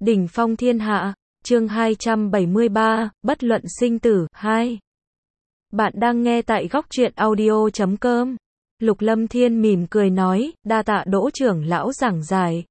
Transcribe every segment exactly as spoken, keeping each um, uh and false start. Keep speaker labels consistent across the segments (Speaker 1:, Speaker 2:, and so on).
Speaker 1: Đỉnh phong thiên hạ, chương hai trăm bảy mươi ba, bất luận sinh tử, hai. Bạn đang nghe tại góc truyện audio chấm com. Lục Lâm Thiên mỉm cười nói, đa tạ Đỗ trưởng lão giảng giải.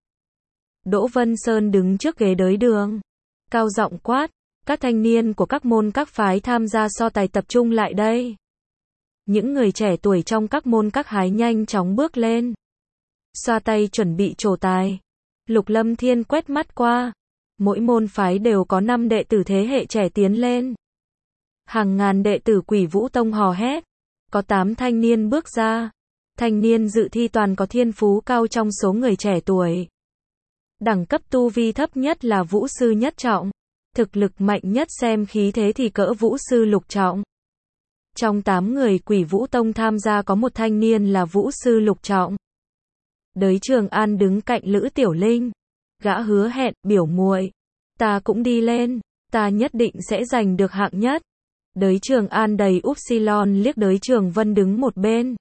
Speaker 1: Đỗ Vân Sơn đứng trước ghế đới đường, cao giọng quát, các thanh niên của các môn các phái tham gia so tài tập trung lại đây. Những người trẻ tuổi trong các môn các hái nhanh chóng bước lên, xoa tay chuẩn bị trổ tài. Lục Lâm Thiên quét mắt qua, mỗi môn phái đều có năm đệ tử thế hệ trẻ tiến lên. Hàng ngàn đệ tử Quỷ Vũ Tông hò hét, có tám thanh niên bước ra. Thanh niên dự thi toàn có thiên phú cao trong số người trẻ tuổi. Đẳng cấp tu vi thấp nhất là Vũ sư nhất trọng, thực lực mạnh nhất xem khí thế thì cỡ Vũ sư lục trọng. Trong tám người Quỷ Vũ Tông tham gia có một thanh niên là Vũ sư lục trọng. Đới Trường An đứng cạnh Lữ Tiểu Linh, gã hứa hẹn, biểu muội, ta cũng đi lên, ta nhất định sẽ giành được hạng nhất. Đới Trường An đầy upsilon liếc Đới Trường Vân đứng một bên.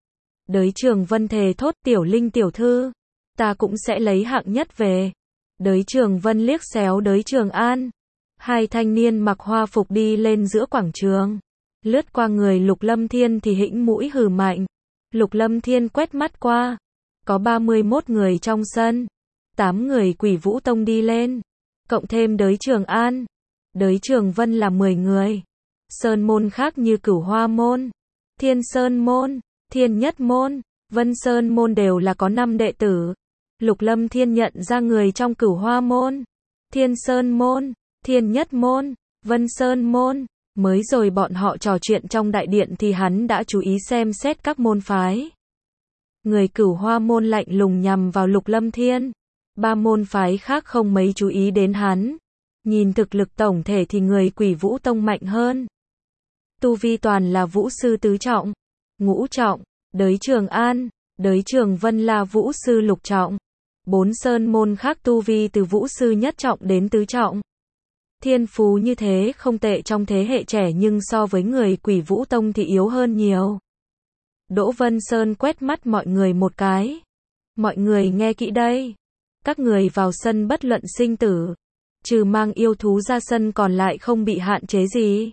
Speaker 1: Đới Trường Vân thề thốt, Tiểu Linh tiểu thư, ta cũng sẽ lấy hạng nhất về. Đới Trường Vân liếc xéo Đới Trường An. Hai thanh niên mặc hoa phục đi lên giữa quảng trường, lướt qua người Lục Lâm Thiên thì hĩnh mũi hừ mạnh. Lục Lâm Thiên quét mắt qua, có ba mươi mốt người trong sân, tám người Quỷ Vũ Tông đi lên, cộng thêm Đới Trường An, Đới Trường Vân là mười người. Sơn môn khác như Cửu Hoa môn, Thiên Sơn môn, Thiên Nhất môn, Vân Sơn môn đều là có năm đệ tử. Lục Lâm Thiên nhận ra người trong Cửu Hoa môn, Thiên Sơn môn, Thiên Nhất môn, Vân Sơn môn. Mới rồi bọn họ trò chuyện trong đại điện thì hắn đã chú ý xem xét các môn phái. Người Cửu Hoa môn lạnh lùng nhằm vào Lục Lâm Thiên. Ba môn phái khác không mấy chú ý đến hắn. Nhìn thực lực tổng thể thì người Quỷ Vũ Tông mạnh hơn. Tu vi toàn là Vũ sư tứ trọng, ngũ trọng. Đới Trường An, Đới Trường Vân là Vũ sư lục trọng. Bốn sơn môn khác tu vi từ Vũ sư nhất trọng đến tứ trọng. Thiên phú như thế không tệ trong thế hệ trẻ, nhưng so với người Quỷ Vũ Tông thì yếu hơn nhiều. Đỗ Vân Sơn quét mắt mọi người một cái. Mọi người nghe kỹ đây. Các người vào sân bất luận sinh tử, trừ mang yêu thú ra sân còn lại không bị hạn chế gì.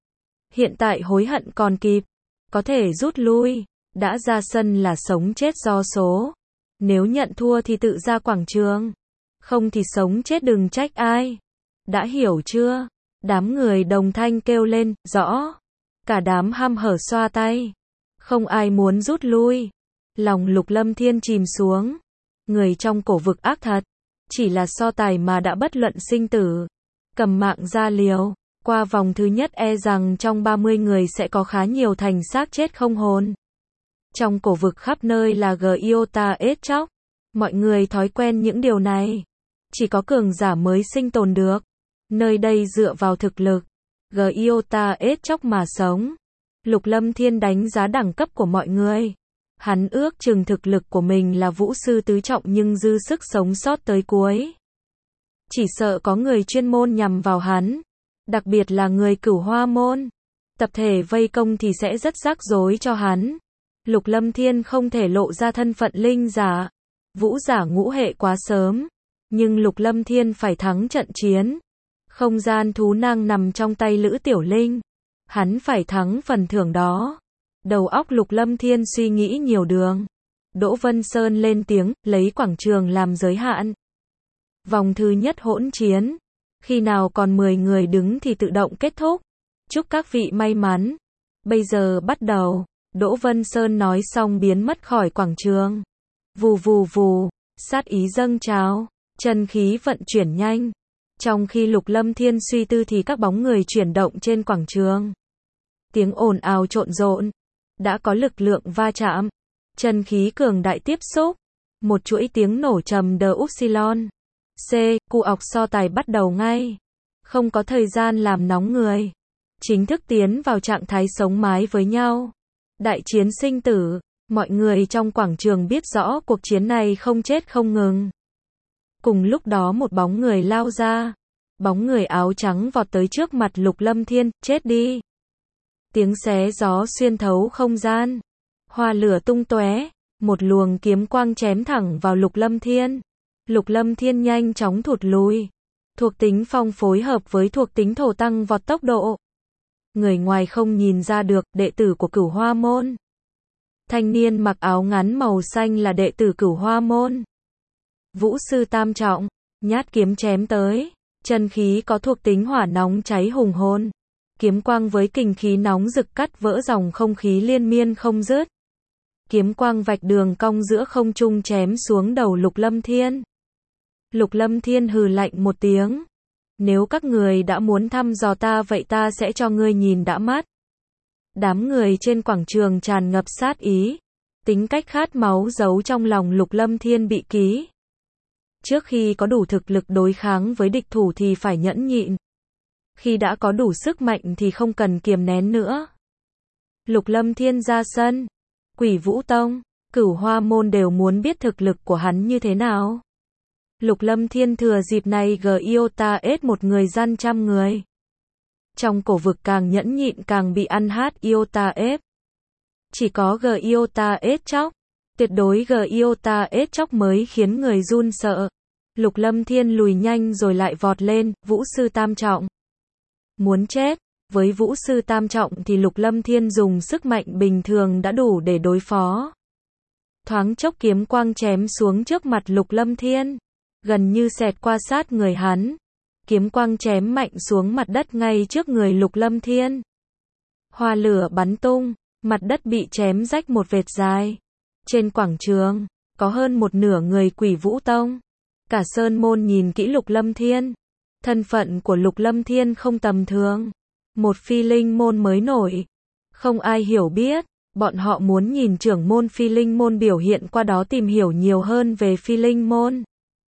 Speaker 1: Hiện tại hối hận còn kịp, có thể rút lui. Đã ra sân là sống chết do số. Nếu nhận thua thì tự ra quảng trường. Không thì sống chết đừng trách ai. Đã hiểu chưa? Đám người đồng thanh kêu lên, rõ. Cả đám ham hở xoa tay. Không ai muốn rút lui. Lòng Lục Lâm Thiên chìm xuống. Người trong cổ vực ác thật. Chỉ là so tài mà đã bất luận sinh tử. Cầm mạng ra liều. Qua vòng thứ nhất e rằng trong ba mươi người sẽ có khá nhiều thành xác chết không hồn. Trong cổ vực khắp nơi là Giota ết chóc. Mọi người thói quen những điều này. Chỉ có cường giả mới sinh tồn được. Nơi đây dựa vào thực lực Giota ết chóc mà sống. Lục Lâm Thiên đánh giá đẳng cấp của mọi người. Hắn ước chừng thực lực của mình là Vũ sư tứ trọng nhưng dư sức sống sót tới cuối. Chỉ sợ có người chuyên môn nhằm vào hắn. Đặc biệt là người Cửu Hoa môn. Tập thể vây công thì sẽ rất rắc rối cho hắn. Lục Lâm Thiên không thể lộ ra thân phận linh giả, vũ giả ngũ hệ quá sớm. Nhưng Lục Lâm Thiên phải thắng trận chiến. Không gian thú nang nằm trong tay Lữ Tiểu Linh. Hắn phải thắng phần thưởng đó. Đầu óc Lục Lâm Thiên suy nghĩ nhiều đường. Đỗ Vân Sơn lên tiếng, lấy quảng trường làm giới hạn. Vòng thứ nhất hỗn chiến. Khi nào còn mười người đứng thì tự động kết thúc. Chúc các vị may mắn. Bây giờ bắt đầu. Đỗ Vân Sơn nói xong biến mất khỏi quảng trường. Vù vù vù, sát ý dâng trào, chân khí vận chuyển nhanh. Trong khi Lục Lâm Thiên suy tư thì các bóng người chuyển động trên quảng trường. Tiếng ồn ào trộn rộn. Đã có lực lượng va chạm. Chân khí cường đại tiếp xúc. Một chuỗi tiếng nổ trầm đờ upsilon. C, cụ ọc so tài bắt đầu ngay. Không có thời gian làm nóng người. Chính thức tiến vào trạng thái sống mái với nhau. Đại chiến sinh tử. Mọi người trong quảng trường biết rõ cuộc chiến này không chết không ngừng. Cùng lúc đó một bóng người lao ra. Bóng người áo trắng vọt tới trước mặt Lục Lâm Thiên, chết đi. Tiếng xé gió xuyên thấu không gian. Hoa lửa tung tóe. Một luồng kiếm quang chém thẳng vào Lục Lâm Thiên. Lục Lâm Thiên nhanh chóng thụt lùi. Thuộc tính phong phối hợp với thuộc tính thổ tăng vọt tốc độ. Người ngoài không nhìn ra được, đệ tử của Cửu Hoa môn. Thanh niên mặc áo ngắn màu xanh là đệ tử Cửu Hoa môn. Vũ sư tam trọng, nhát kiếm chém tới, chân khí có thuộc tính hỏa nóng cháy hùng hồn. Kiếm quang với kình khí nóng rực cắt vỡ dòng không khí liên miên không dứt. Kiếm quang vạch đường cong giữa không trung chém xuống đầu Lục Lâm Thiên. Lục Lâm Thiên hừ lạnh một tiếng. Nếu các người đã muốn thăm dò ta vậy ta sẽ cho ngươi nhìn đã mắt. Đám người trên quảng trường tràn ngập sát ý. Tính cách khát máu giấu trong lòng Lục Lâm Thiên bị ký. Trước khi có đủ thực lực đối kháng với địch thủ thì phải nhẫn nhịn. Khi đã có đủ sức mạnh thì không cần kiềm nén nữa. Lục Lâm Thiên ra sân. Quỷ Vũ Tông, Cửu Hoa môn đều muốn biết thực lực của hắn như thế nào. Lục Lâm Thiên thừa dịp này Giota ết một người gian trăm người. Trong cổ vực càng nhẫn nhịn càng bị ăn hát Iota ép. Chỉ có Giota ết chóc, tuyệt đối Giota ết chóc mới khiến người run sợ. Lục Lâm Thiên lùi nhanh rồi lại vọt lên, Vũ sư tam trọng. Muốn chết, với Vũ sư tam trọng thì Lục Lâm Thiên dùng sức mạnh bình thường đã đủ để đối phó. Thoáng chốc kiếm quang chém xuống trước mặt Lục Lâm Thiên, gần như xẹt qua sát người hắn. Kiếm quang chém mạnh xuống mặt đất ngay trước người Lục Lâm Thiên. Hoa lửa bắn tung, mặt đất bị chém rách một vệt dài. Trên quảng trường, có hơn một nửa người Quỷ Vũ Tông. Cả sơn môn nhìn kỹ Lục Lâm Thiên. Thân phận của Lục Lâm Thiên không tầm thường. Một phi linh môn mới nổi. Không ai hiểu biết. Bọn họ muốn nhìn trưởng môn phi linh môn biểu hiện, qua đó tìm hiểu nhiều hơn về phi linh môn.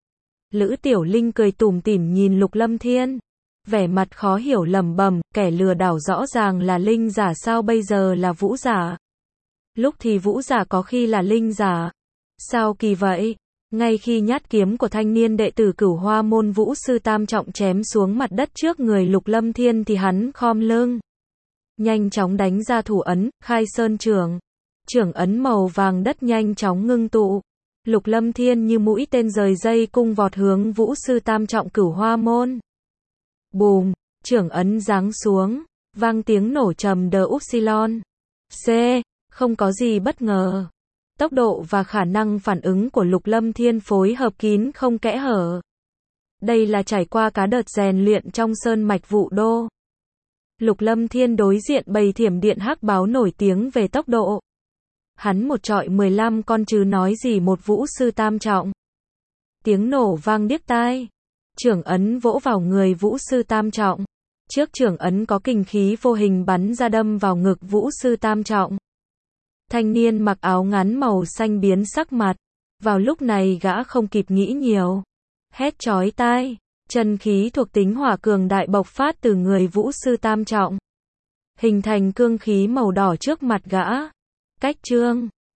Speaker 1: Lữ Tiểu Linh cười tủm tỉm nhìn Lục Lâm Thiên. Vẻ mặt khó hiểu lẩm bẩm, kẻ lừa đảo rõ ràng là linh giả sao bây giờ là vũ giả. Lúc thì vũ giả có khi là linh giả. Sao kỳ vậy? Ngay khi nhát kiếm của thanh niên đệ tử Cửu Hoa môn Vũ sư tam trọng chém xuống mặt đất trước người Lục Lâm Thiên thì hắn khom lưng. Nhanh chóng đánh ra thủ ấn, khai sơn trưởng. Trưởng ấn màu vàng đất nhanh chóng ngưng tụ. Lục Lâm Thiên như mũi tên rời dây cung vọt hướng Vũ sư tam trọng Cửu Hoa môn. Bùm, trưởng ấn giáng xuống, vang tiếng nổ trầm đờ upsilon. C, không có gì bất ngờ. Tốc độ và khả năng phản ứng của Lục Lâm Thiên phối hợp kín không kẽ hở. Đây là trải qua cả đợt rèn luyện trong sơn mạch Vũ Đô. Lục Lâm Thiên đối diện bầy thiểm điện hắc báo nổi tiếng về tốc độ. Hắn một trọi mười lăm con chứ nói gì một vũ sư tam trọng. Tiếng nổ vang điếc tai. Trưởng ấn vỗ vào người vũ sư tam trọng. Trước trưởng ấn có kình khí vô hình bắn ra đâm vào ngực vũ sư tam trọng. Thanh niên mặc áo ngắn màu xanh biến sắc mặt. Vào lúc này gã không kịp nghĩ nhiều. Hét chói tai. Chân khí thuộc tính hỏa cường đại bộc phát từ người vũ sư tam trọng. Hình thành cương khí màu đỏ trước mặt gã. Cách chương